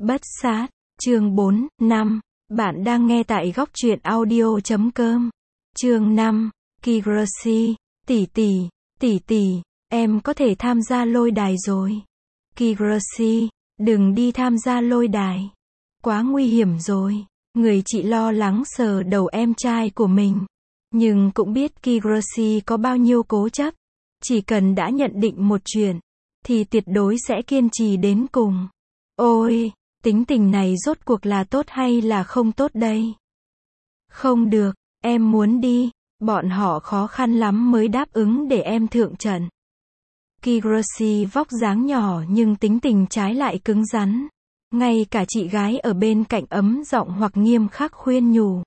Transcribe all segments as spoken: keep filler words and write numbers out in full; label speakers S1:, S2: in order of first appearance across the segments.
S1: Bất sát, chương bốn, năm. Bạn đang nghe tại góc truyện audio chấm com. Chương năm. Kigrasi, tỷ tỷ, tỷ tỷ, em có thể tham gia lôi đài rồi. Kigrasi, đừng đi tham gia lôi đài. Quá nguy hiểm rồi. Người chị lo lắng sờ đầu em trai của mình. Nhưng cũng biết Kigrasi có bao nhiêu cố chấp. Chỉ cần đã nhận định một chuyện, thì tuyệt đối sẽ kiên trì đến cùng. Ôi, tính tình này rốt cuộc là tốt hay là không tốt đây? Không được, em muốn đi. Bọn họ khó khăn lắm mới đáp ứng để em thượng trận. Kigrasi vóc dáng nhỏ nhưng tính tình trái lại cứng rắn. Ngay cả chị gái ở bên cạnh ấm giọng hoặc nghiêm khắc khuyên nhủ.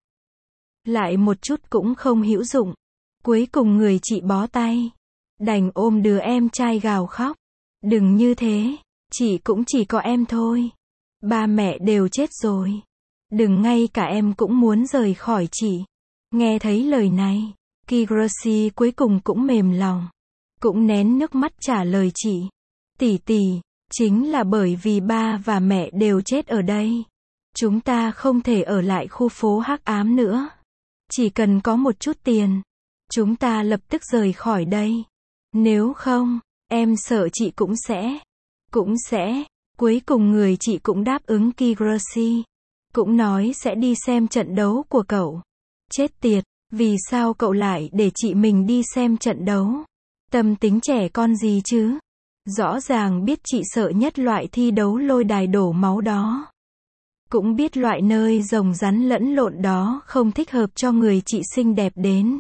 S1: Lại một chút cũng không hữu dụng. Cuối cùng người chị bó tay. Đành ôm đứa em trai gào khóc. Đừng như thế, chị cũng chỉ có em thôi. Ba mẹ đều chết rồi. Đừng ngay cả em cũng muốn rời khỏi chị. Nghe thấy lời này, Kigrasi cuối cùng cũng mềm lòng. Cũng nén nước mắt trả lời chị. Tỷ tỷ, chính là bởi vì ba và mẹ đều chết ở đây. Chúng ta không thể ở lại khu phố hắc ám nữa. Chỉ cần có một chút tiền, chúng ta lập tức rời khỏi đây. Nếu không, em sợ chị cũng sẽ, cũng sẽ, cuối cùng người chị cũng đáp ứng Kigrasi. Cũng nói sẽ đi xem trận đấu của cậu. Chết tiệt, vì sao cậu lại để chị mình đi xem trận đấu? Tâm tính trẻ con gì chứ? Rõ ràng biết chị sợ nhất loại thi đấu lôi đài đổ máu đó. Cũng biết loại nơi rồng rắn lẫn lộn đó không thích hợp cho người chị xinh đẹp đến.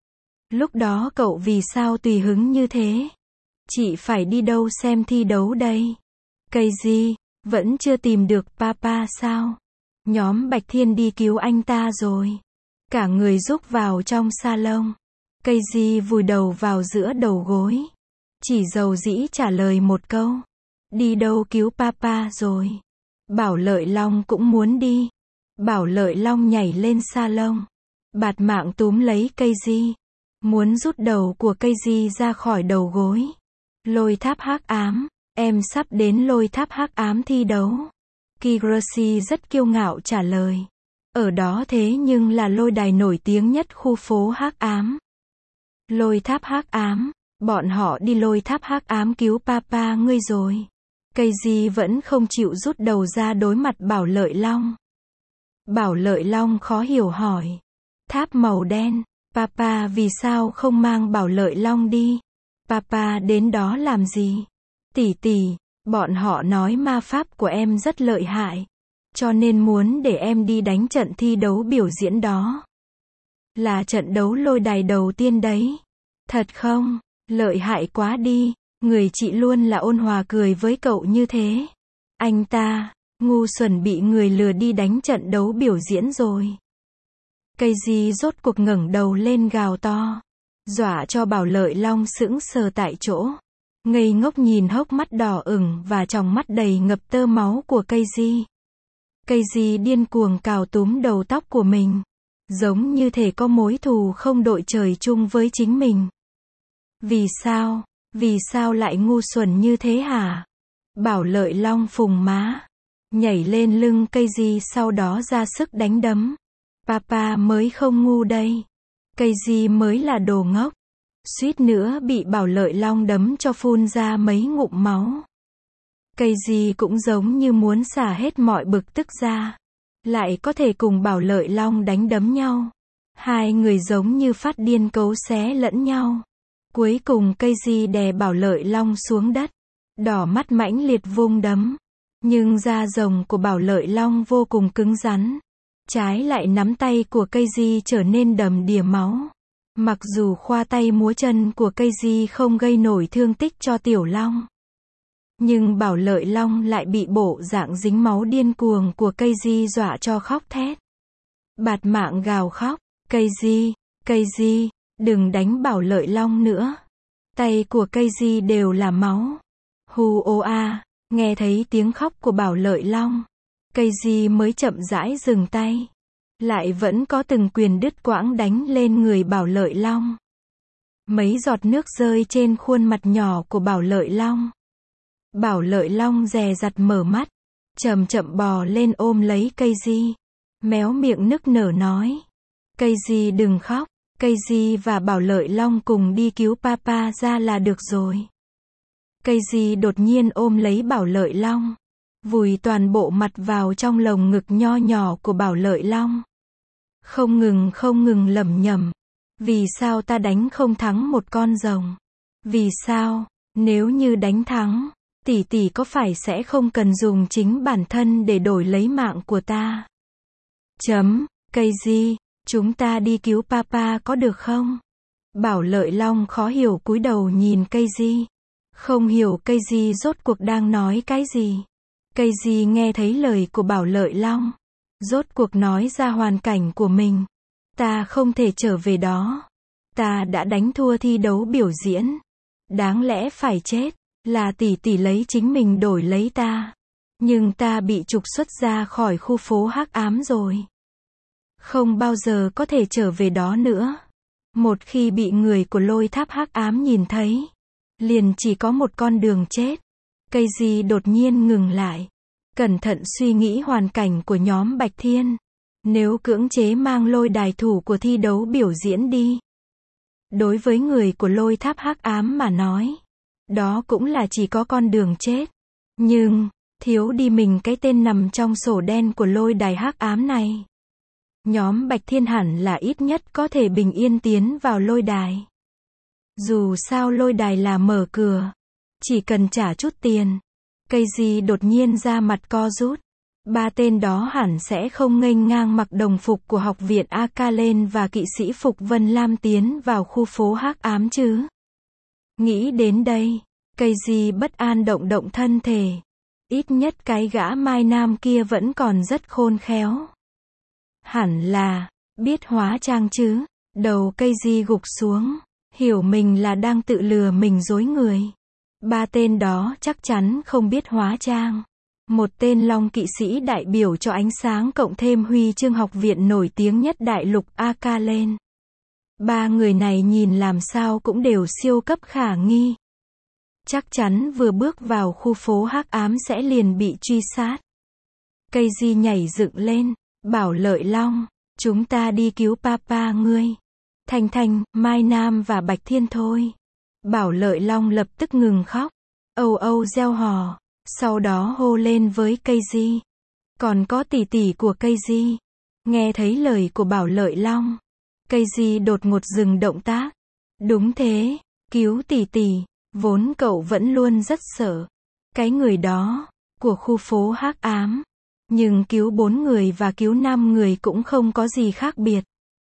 S1: Lúc đó cậu vì sao tùy hứng như thế? Chị phải đi đâu xem thi đấu đây? Cây gì? Vẫn chưa tìm được papa sao? Nhóm Bạch Thiên đi cứu anh ta rồi. Cả người rúc vào trong salon. Cây gì vùi đầu vào giữa đầu gối. Chỉ dầu dĩ trả lời một câu. Đi đâu cứu papa rồi? Bảo Lợi Long cũng muốn đi. Bảo Lợi Long nhảy lên salon. Bạt mạng túm lấy cây gì. Muốn rút đầu của cây gì ra khỏi đầu gối. Lôi tháp hắc ám. Em sắp đến lôi tháp hắc ám thi đấu. Kigrasi rất kiêu ngạo trả lời. Ở đó thế nhưng là lôi đài nổi tiếng nhất khu phố hắc ám. Lôi tháp hắc ám. Bọn họ đi lôi tháp hắc ám cứu papa ngươi rồi. Cây gì vẫn không chịu rút đầu ra đối mặt Bảo Lợi Long. Bảo Lợi Long khó hiểu hỏi. Tháp màu đen. Papa vì sao không mang Bảo Lợi Long đi? Papa đến đó làm gì? Tỷ tỷ, bọn họ nói ma pháp của em rất lợi hại. Cho nên muốn để em đi đánh trận thi đấu biểu diễn đó. Là trận đấu lôi đài đầu tiên đấy. Thật không? Lợi hại quá đi. Người chị luôn là ôn hòa cười với cậu như thế. Anh ta, ngu xuẩn bị người lừa đi đánh trận đấu biểu diễn rồi. Cây gì rốt cuộc ngẩng đầu lên gào to. Dọa cho Bảo Lợi Long sững sờ tại chỗ. Ngây ngốc nhìn hốc mắt đỏ ửng và tròng mắt đầy ngập tơ máu của cây gì. Cây gì điên cuồng cào túm đầu tóc của mình. Giống như thể có mối thù không đội trời chung với chính mình. Vì sao? Vì sao lại ngu xuẩn như thế hả? Bảo Lợi Long phùng má. Nhảy lên lưng cây gì sau đó ra sức đánh đấm. Papa mới không ngu đây. Cây gì mới là đồ ngốc. Suýt nữa bị Bảo Lợi Long đấm cho phun ra mấy ngụm máu. Cây gì cũng giống như muốn xả hết mọi bực tức ra. Lại có thể cùng Bảo Lợi Long đánh đấm nhau. Hai người giống như phát điên cấu xé lẫn nhau. Cuối cùng cây gì đè Bảo Lợi Long xuống đất. Đỏ mắt mãnh liệt vung đấm. Nhưng da rồng của Bảo Lợi Long vô cùng cứng rắn. Trái lại nắm tay của cây gì trở nên đầm đìa máu. Mặc dù khoa tay múa chân của cây gì không gây nổi thương tích cho Tiểu Long. Nhưng Bảo Lợi Long lại bị bộ dạng dính máu điên cuồng của cây gì dọa cho khóc thét. Bạt mạng gào khóc. Cây gì, cây gì, đừng đánh Bảo Lợi Long nữa. Tay của cây gì đều là máu. Hu ô a, nghe thấy tiếng khóc của Bảo Lợi Long. Cây gì mới chậm rãi dừng tay. Lại vẫn có từng quyền đứt quãng đánh lên người Bảo Lợi Long. Mấy giọt nước rơi trên khuôn mặt nhỏ của Bảo Lợi Long. Bảo Lợi Long dè dặt mở mắt. chậm chậm bò lên ôm lấy Casey, méo miệng nức nở nói. Casey đừng khóc, Casey và Bảo Lợi Long cùng đi cứu papa ra là được rồi. Casey đột nhiên ôm lấy Bảo Lợi Long, vùi toàn bộ mặt vào trong lồng ngực nho nhỏ của Bảo Lợi Long. Không ngừng không ngừng lẩm nhẩm. Vì sao ta đánh không thắng một con rồng? Vì sao, nếu như đánh thắng, tỷ tỷ có phải sẽ không cần dùng chính bản thân để đổi lấy mạng của ta? Chấm, Casey, chúng ta đi cứu papa có được không? Bảo Lợi Long khó hiểu cúi đầu nhìn Casey. Không hiểu Casey rốt cuộc đang nói cái gì. Casey nghe thấy lời của Bảo Lợi Long, rốt cuộc nói ra hoàn cảnh của mình. Ta không thể trở về đó. Ta đã đánh thua thi đấu biểu diễn. Đáng lẽ phải chết, là tỷ tỷ lấy chính mình đổi lấy ta. Nhưng ta bị trục xuất ra khỏi khu phố hắc ám rồi. Không bao giờ có thể trở về đó nữa. Một khi bị người của lôi tháp hắc ám nhìn thấy, liền chỉ có một con đường chết. Casey đột nhiên ngừng lại, cẩn thận suy nghĩ hoàn cảnh của nhóm Bạch Thiên. Nếu cưỡng chế mang lôi đài thủ của thi đấu biểu diễn đi, đối với người của lôi tháp hắc ám mà nói, đó cũng là chỉ có con đường chết. Nhưng, thiếu đi mình cái tên nằm trong sổ đen của lôi đài hắc ám này. Nhóm Bạch Thiên hẳn là ít nhất có thể bình yên tiến vào lôi đài. Dù sao lôi đài là mở cửa, chỉ cần trả chút tiền. Casey đột nhiên ra mặt co rút. Ba tên đó hẳn sẽ không nghênh ngang mặc đồng phục của học viện Akalen và kỵ sĩ phục Vân Lam tiến vào khu phố hắc ám chứ. Nghĩ đến đây, Casey bất an động động thân thể. Ít nhất cái gã Mai Nam kia vẫn còn rất khôn khéo. Hẳn là, biết hóa trang chứ. Đầu Casey gục xuống, hiểu mình là đang tự lừa mình dối người. Ba tên đó chắc chắn không biết hóa trang. Một tên Long kỵ sĩ đại biểu cho ánh sáng cộng thêm huy chương học viện nổi tiếng nhất đại lục Akalen. Ba người này nhìn làm sao cũng đều siêu cấp khả nghi. Chắc chắn vừa bước vào khu phố hắc ám sẽ liền bị truy sát. Casey nhảy dựng lên, Bảo Lợi Long, chúng ta đi cứu papa ngươi. Thanh Thanh, Mai Nam và Bạch Thiên thôi. Bảo Lợi Long lập tức ngừng khóc, âu âu reo hò, sau đó hô lên với Casey. Còn có tỷ tỷ của Casey. Nghe thấy lời của Bảo Lợi Long, Casey đột ngột dừng động tác. Đúng thế, cứu tỷ tỷ, vốn cậu vẫn luôn rất sợ cái người đó, của khu phố hắc ám. Nhưng cứu bốn người và cứu năm người cũng không có gì khác biệt.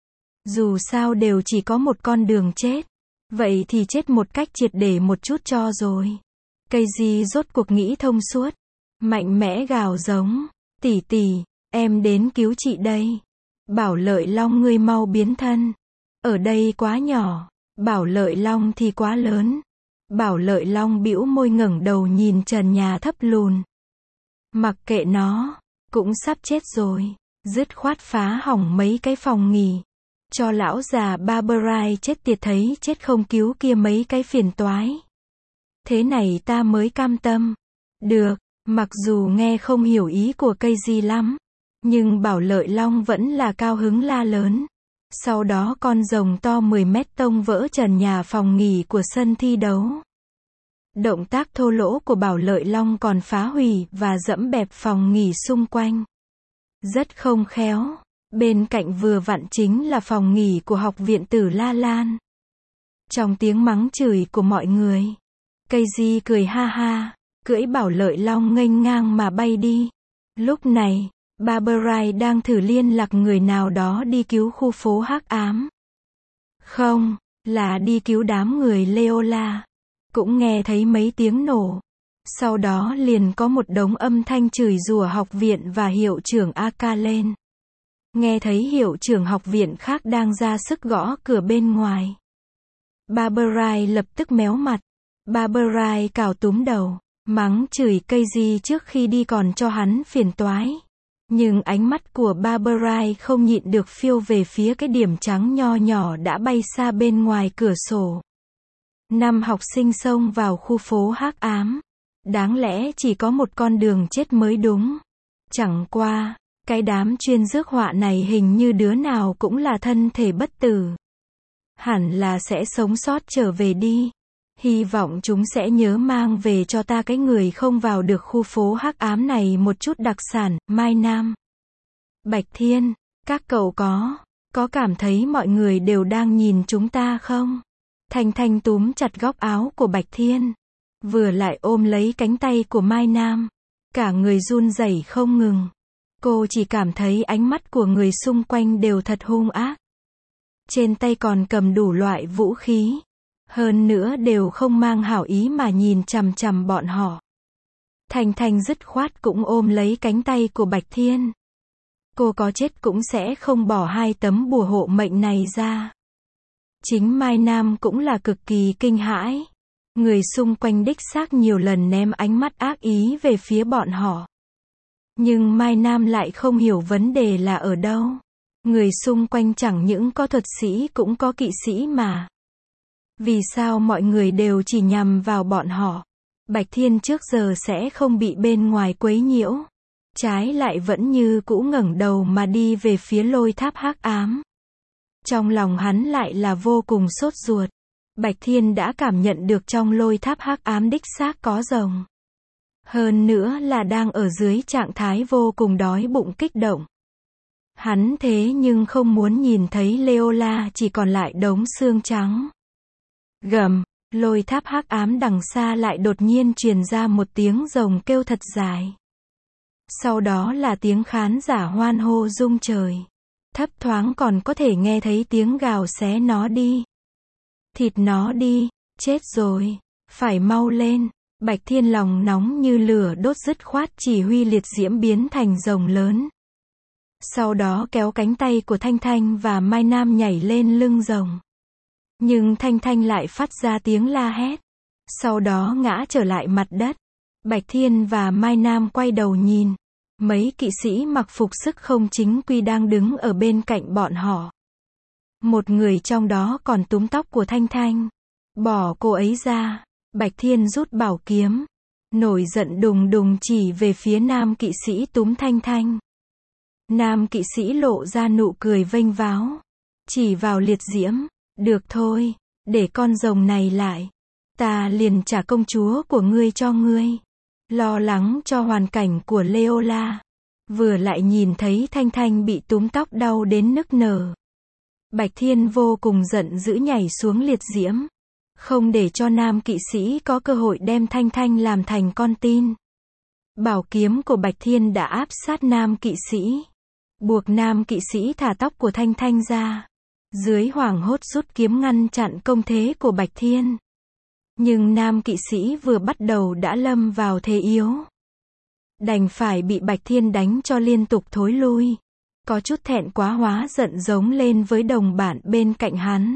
S1: Dù sao đều chỉ có một con đường chết. Vậy thì chết một cách triệt để một chút cho rồi. Casey rốt cuộc nghĩ thông suốt. Mạnh mẽ gào giống. Tỷ tỷ, em đến cứu chị đây. Bảo Lợi Long ngươi mau biến thân. Ở đây quá nhỏ. Bảo Lợi Long thì quá lớn. Bảo Lợi Long bĩu môi ngẩng đầu nhìn trần nhà thấp lùn. Mặc kệ nó, cũng sắp chết rồi. Dứt khoát phá hỏng mấy cái phòng nghỉ. Cho lão già Barberai chết tiệt thấy chết không cứu kia mấy cái phiền toái. Thế này ta mới cam tâm. Được, mặc dù nghe không hiểu ý của Casey lắm, nhưng Bảo Lợi Long vẫn là cao hứng la lớn. Sau đó con rồng to mười mét tông vỡ trần nhà phòng nghỉ của sân thi đấu. Động tác thô lỗ của Bảo Lợi Long còn phá hủy và dẫm bẹp phòng nghỉ xung quanh. Rất không khéo. Bên cạnh vừa vặn chính là phòng nghỉ của học viện Tử La Lan. Trong tiếng mắng chửi của mọi người, Casey cười ha ha, cưỡi Bảo Lợi Long nghênh ngang mà bay đi. Lúc này, Barberai đang thử liên lạc người nào đó đi cứu khu phố hắc ám. Không, là đi cứu đám người Leola. Cũng nghe thấy mấy tiếng nổ. Sau đó liền có một đống âm thanh chửi rủa học viện và hiệu trưởng Akalen. Nghe thấy hiệu trưởng học viện khác đang ra sức gõ cửa bên ngoài. Barberai lập tức méo mặt. Barberai cào túm đầu, mắng chửi Casey trước khi đi còn cho hắn phiền toái. Nhưng ánh mắt của Barberai không nhịn được phiêu về phía cái điểm trắng nho nhỏ đã bay xa bên ngoài cửa sổ. Năm học sinh xông vào khu phố hắc ám. Đáng lẽ chỉ có một con đường chết mới đúng. Chẳng qua, cái đám chuyên rước họa này hình như đứa nào cũng là thân thể bất tử. Hẳn là sẽ sống sót trở về đi. Hy vọng chúng sẽ nhớ mang về cho ta cái người không vào được khu phố hắc ám này một chút đặc sản, Mai Nam. Bạch Thiên, các cậu có, có cảm thấy mọi người đều đang nhìn chúng ta không? Thanh Thanh túm chặt góc áo của Bạch Thiên. Vừa lại ôm lấy cánh tay của Mai Nam. Cả người run rẩy không ngừng. Cô chỉ cảm thấy ánh mắt của người xung quanh đều thật hung ác. Trên tay còn cầm đủ loại vũ khí. Hơn nữa đều không mang hảo ý mà nhìn chằm chằm bọn họ. Thanh Thanh dứt khoát cũng ôm lấy cánh tay của Bạch Thiên. Cô có chết cũng sẽ không bỏ hai tấm bùa hộ mệnh này ra. Chính Mai Nam cũng là cực kỳ kinh hãi. Người xung quanh đích xác nhiều lần ném ánh mắt ác ý về phía bọn họ. Nhưng Mai Nam lại không hiểu vấn đề là ở đâu. Người xung quanh chẳng những có thuật sĩ cũng có kỵ sĩ mà. Vì sao mọi người đều chỉ nhằm vào bọn họ? Bạch Thiên trước giờ sẽ không bị bên ngoài quấy nhiễu. Trái lại vẫn như cũ ngẩng đầu mà đi về phía lôi tháp hắc ám. Trong lòng hắn lại là vô cùng sốt ruột. Bạch Thiên đã cảm nhận được trong lôi tháp hắc ám đích xác có rồng. Hơn nữa là đang ở dưới trạng thái vô cùng đói bụng kích động. Hắn thế nhưng không muốn nhìn thấy Leola chỉ còn lại đống xương trắng. Gầm, lôi tháp hắc ám đằng xa lại đột nhiên truyền ra một tiếng rồng kêu thật dài. Sau đó là tiếng khán giả hoan hô rung trời. Thấp thoáng còn có thể nghe thấy tiếng gào xé nó đi. Thịt nó đi, chết rồi, phải mau lên. Bạch Thiên lòng nóng như lửa đốt dứt khoát chỉ huy liệt diễm biến thành rồng lớn. Sau đó kéo cánh tay của Thanh Thanh và Mai Nam nhảy lên lưng rồng. Nhưng Thanh Thanh lại phát ra tiếng la hét. Sau đó ngã trở lại mặt đất. Bạch Thiên và Mai Nam quay đầu nhìn. Mấy kỵ sĩ mặc phục sức không chính quy đang đứng ở bên cạnh bọn họ. Một người trong đó còn túm tóc của Thanh Thanh. Bỏ cô ấy ra. Bạch Thiên rút bảo kiếm. Nổi giận đùng đùng chỉ về phía nam kỵ sĩ túm Thanh Thanh. Nam kỵ sĩ lộ ra nụ cười vênh váo. Chỉ vào liệt diễm. Được thôi, để con rồng này lại. Ta liền trả công chúa của ngươi cho ngươi. Lo lắng cho hoàn cảnh của Leola. Vừa lại nhìn thấy Thanh Thanh bị túm tóc đau đến nức nở. Bạch Thiên vô cùng giận dữ nhảy xuống liệt diễm. Không để cho nam kỵ sĩ có cơ hội đem Thanh Thanh làm thành con tin. Bảo kiếm của Bạch Thiên đã áp sát nam kỵ sĩ. Buộc nam kỵ sĩ thả tóc của Thanh Thanh ra. Dưới hoảng hốt rút kiếm ngăn chặn công thế của Bạch Thiên. Nhưng nam kỵ sĩ vừa bắt đầu đã lâm vào thế yếu. Đành phải bị Bạch Thiên đánh cho liên tục thối lui. Có chút thẹn quá hóa giận giống lên với đồng bạn bên cạnh hắn.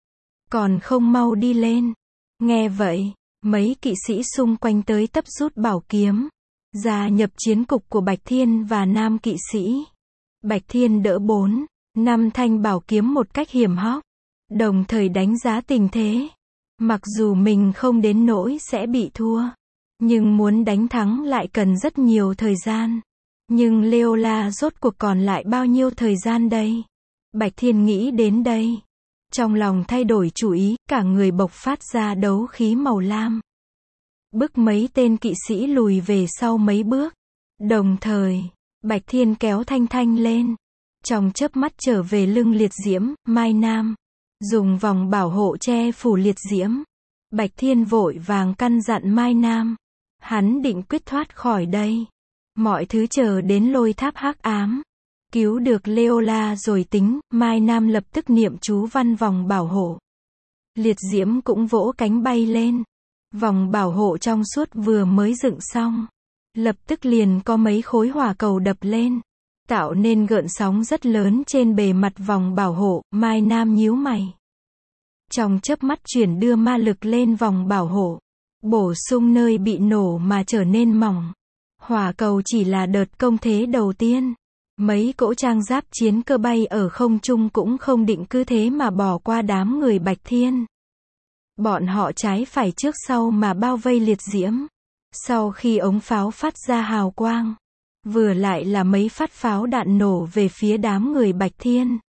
S1: Còn không mau đi lên. Nghe vậy, mấy kỵ sĩ xung quanh tới tấp rút bảo kiếm. Gia nhập chiến cục của Bạch Thiên và nam kỵ sĩ. Bạch Thiên đỡ bốn, năm thanh bảo kiếm một cách hiểm hóc. Đồng thời đánh giá tình thế. Mặc dù mình không đến nỗi sẽ bị thua. Nhưng muốn đánh thắng lại cần rất nhiều thời gian. Nhưng Leola rốt cuộc còn lại bao nhiêu thời gian đây? Bạch Thiên nghĩ đến đây. Trong lòng thay đổi chủ ý, cả người bộc phát ra đấu khí màu lam. Bức mấy tên kỵ sĩ lùi về sau mấy bước. Đồng thời, Bạch Thiên kéo Thanh Thanh lên. Trong chớp mắt trở về lưng liệt diễm, Mai Nam. Dùng vòng bảo hộ che phủ liệt diễm. Bạch Thiên vội vàng căn dặn Mai Nam. Hắn định quyết thoát khỏi đây. Mọi thứ chờ đến lôi tháp hắc ám. Cứu được Leola rồi tính, Mai Nam lập tức niệm chú văn vòng bảo hộ. Liệt diễm cũng vỗ cánh bay lên. Vòng bảo hộ trong suốt vừa mới dựng xong. Lập tức liền có mấy khối hỏa cầu đập lên. Tạo nên gợn sóng rất lớn trên bề mặt vòng bảo hộ, Mai Nam nhíu mày. Trong chớp mắt chuyển đưa ma lực lên vòng bảo hộ. Bổ sung nơi bị nổ mà trở nên mỏng. Hỏa cầu chỉ là đợt công thế đầu tiên. Mấy cỗ trang giáp chiến cơ bay ở không trung cũng không định cứ thế mà bỏ qua đám người Bạch Thiên. Bọn họ trái phải trước sau mà bao vây liệt diễm. Sau khi ống pháo phát ra hào quang, vừa lại là mấy phát pháo đạn nổ về phía đám người Bạch Thiên.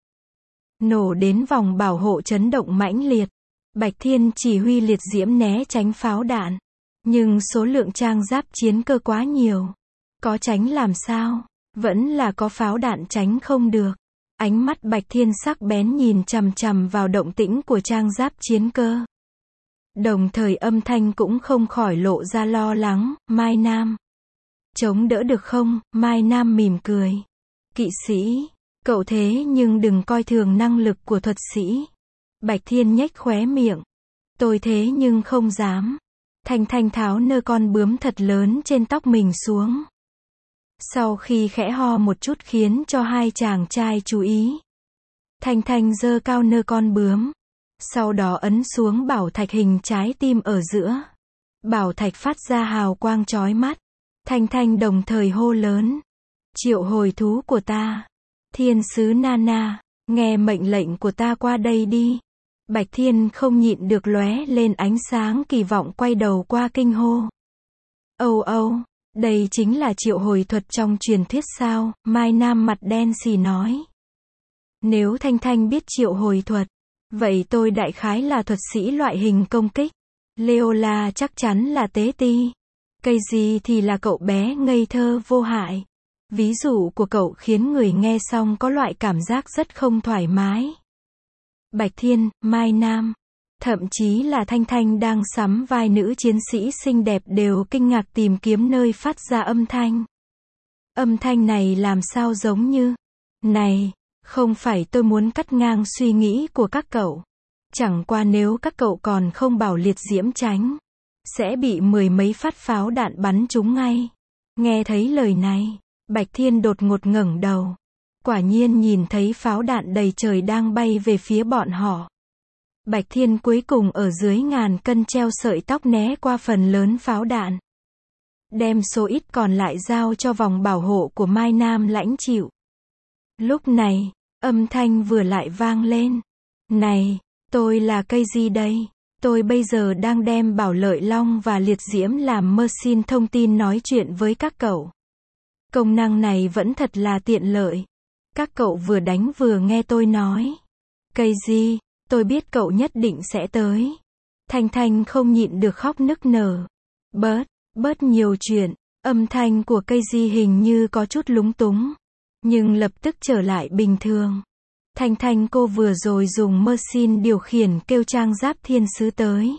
S1: Nổ đến vòng bảo hộ chấn động mãnh liệt. Bạch Thiên chỉ huy liệt diễm né tránh pháo đạn. Nhưng số lượng trang giáp chiến cơ quá nhiều. Có tránh làm sao? Vẫn là có pháo đạn tránh không được. Ánh mắt Bạch Thiên sắc bén nhìn chằm chằm vào động tĩnh của trang giáp chiến cơ. Đồng thời âm thanh cũng không khỏi lộ ra lo lắng. Mai Nam, chống đỡ được không? Mai Nam mỉm cười. Kỵ sĩ, cậu thế nhưng đừng coi thường năng lực của thuật sĩ. Bạch Thiên nhếch khóe miệng. Tôi thế nhưng không dám. Thanh Thanh tháo nơ con bướm thật lớn trên tóc mình xuống. Sau khi khẽ ho một chút khiến cho hai chàng trai chú ý. Thanh Thanh giơ cao nơ con bướm. Sau đó ấn xuống bảo thạch hình trái tim ở giữa. Bảo thạch phát ra hào quang chói mắt. Thanh Thanh đồng thời hô lớn. Triệu hồi thú của ta. Thiên sứ Nana, nghe mệnh lệnh của ta qua đây đi. Bạch Thiên không nhịn được lóe lên ánh sáng kỳ vọng quay đầu qua kinh hô. Âu âu, đây chính là triệu hồi thuật trong truyền thuyết sao? Mai Nam mặt đen xì nói. Nếu Thanh Thanh biết triệu hồi thuật, vậy tôi đại khái là thuật sĩ loại hình công kích. Leola chắc chắn là tế ti. Cây gì thì là cậu bé ngây thơ vô hại. Ví dụ của cậu khiến người nghe xong có loại cảm giác rất không thoải mái. Bạch Thiên, Mai Nam, thậm chí là Thanh Thanh đang sắm vai nữ chiến sĩ xinh đẹp đều kinh ngạc tìm kiếm nơi phát ra âm thanh. Âm thanh này làm sao giống như... Này, không phải tôi muốn cắt ngang suy nghĩ của các cậu. Chẳng qua nếu các cậu còn không bảo liệt diễm tránh, sẽ bị mười mấy phát pháo đạn bắn trúng ngay. Nghe thấy lời này, Bạch Thiên đột ngột ngẩng đầu. Quả nhiên nhìn thấy pháo đạn đầy trời đang bay về phía bọn họ. Bạch Thiên cuối cùng ở dưới ngàn cân treo sợi tóc né qua phần lớn pháo đạn. Đem số ít còn lại giao cho vòng bảo hộ của Mai Nam lãnh chịu. Lúc này, âm thanh vừa lại vang lên. Này, tôi là cây gì đây? Tôi bây giờ đang đem Bảo Lợi Long và Liệt Diễm làm mơ xin thông tin nói chuyện với các cậu. Công năng này vẫn thật là tiện lợi. Các cậu vừa đánh vừa nghe tôi nói. Cây gì, tôi biết cậu nhất định sẽ tới. Thanh Thanh không nhịn được khóc nức nở. Bớt, bớt nhiều chuyện. Âm thanh của cây di hình như có chút lúng túng. Nhưng lập tức trở lại bình thường. Thanh Thanh cô vừa rồi dùng mơ xin điều khiển kêu trang giáp thiên sứ tới.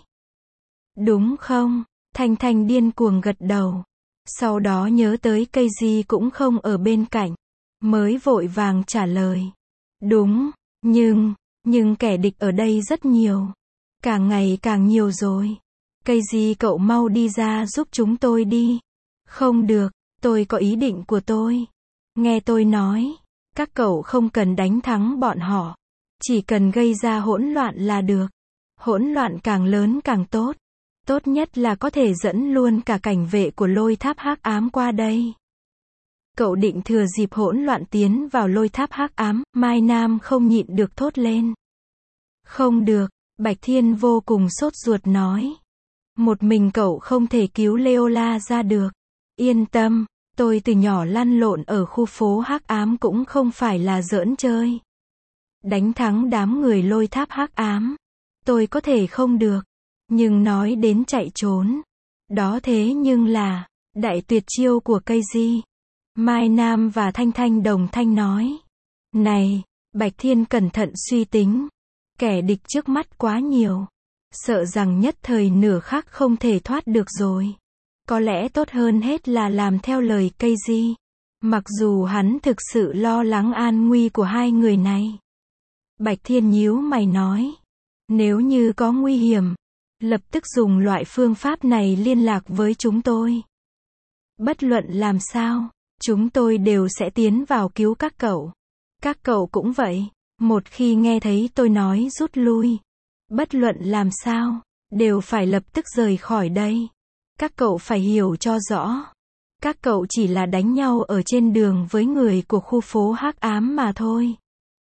S1: Đúng không? Thanh Thanh điên cuồng gật đầu. Sau đó nhớ tới cây di cũng không ở bên cạnh. Mới vội vàng trả lời. Đúng, nhưng, nhưng kẻ địch ở đây rất nhiều. Càng ngày càng nhiều rồi. Cây di cậu mau đi ra giúp chúng tôi đi. Không được, tôi có ý định của tôi. Nghe tôi nói, các cậu không cần đánh thắng bọn họ. Chỉ cần gây ra hỗn loạn là được. Hỗn loạn càng lớn càng tốt. Tốt nhất là có thể dẫn luôn cả cảnh vệ của lôi tháp hắc ám qua đây. Cậu định thừa dịp hỗn loạn tiến vào lôi tháp hắc ám, Mai Nam không nhịn được thốt lên. Không được, Bạch Thiên vô cùng sốt ruột nói. Một mình cậu không thể cứu Leola ra được. Yên tâm, tôi từ nhỏ lăn lộn ở khu phố hắc ám cũng không phải là giỡn chơi. Đánh thắng đám người lôi tháp hắc ám, tôi có thể không được. Nhưng nói đến chạy trốn, đó thế nhưng là đại tuyệt chiêu của cây di. Mai Nam và Thanh Thanh đồng thanh nói. Này, Bạch Thiên cẩn thận suy tính. Kẻ địch trước mắt quá nhiều. Sợ rằng nhất thời nửa khắc không thể thoát được rồi. Có lẽ tốt hơn hết là làm theo lời cây di. Mặc dù hắn thực sự lo lắng an nguy của hai người này. Bạch Thiên nhíu mày nói. Nếu như có nguy hiểm, lập tức dùng loại phương pháp này liên lạc với chúng tôi. Bất luận làm sao, chúng tôi đều sẽ tiến vào cứu các cậu. Các cậu cũng vậy. Một khi nghe thấy tôi nói rút lui, bất luận làm sao, đều phải lập tức rời khỏi đây. Các cậu phải hiểu cho rõ. Các cậu chỉ là đánh nhau ở trên đường với người của khu phố hắc ám mà thôi.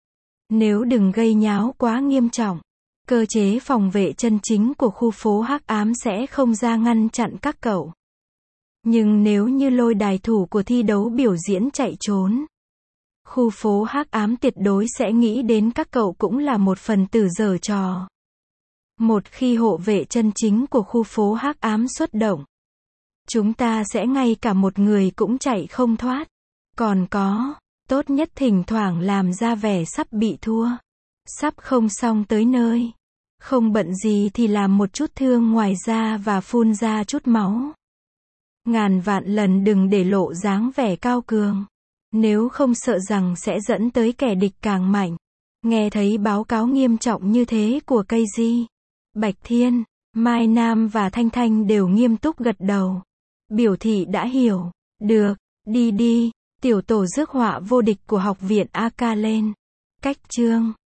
S1: Nếu đừng gây nháo quá nghiêm trọng, cơ chế phòng vệ chân chính của khu phố hắc ám sẽ không ra ngăn chặn các cậu. Nhưng nếu như lôi đài thủ của thi đấu biểu diễn chạy trốn, khu phố hắc ám tuyệt đối sẽ nghĩ đến các cậu cũng là một phần tử giở trò. Một khi hộ vệ chân chính của khu phố hắc ám xuất động, chúng ta sẽ ngay cả một người cũng chạy không thoát. Còn có, tốt nhất thỉnh thoảng làm ra vẻ sắp bị thua, sắp không xong tới nơi. Không bận gì thì làm một chút thương ngoài da và phun ra chút máu. Ngàn vạn lần đừng để lộ dáng vẻ cao cường, nếu không sợ rằng sẽ dẫn tới kẻ địch càng mạnh. Nghe thấy báo cáo nghiêm trọng như thế của cây di, Bạch Thiên, Mai Nam và Thanh Thanh đều nghiêm túc gật đầu, biểu thị đã hiểu. Được, đi đi, tiểu tổ rước họa vô địch của học viện a ca lên. Cách chương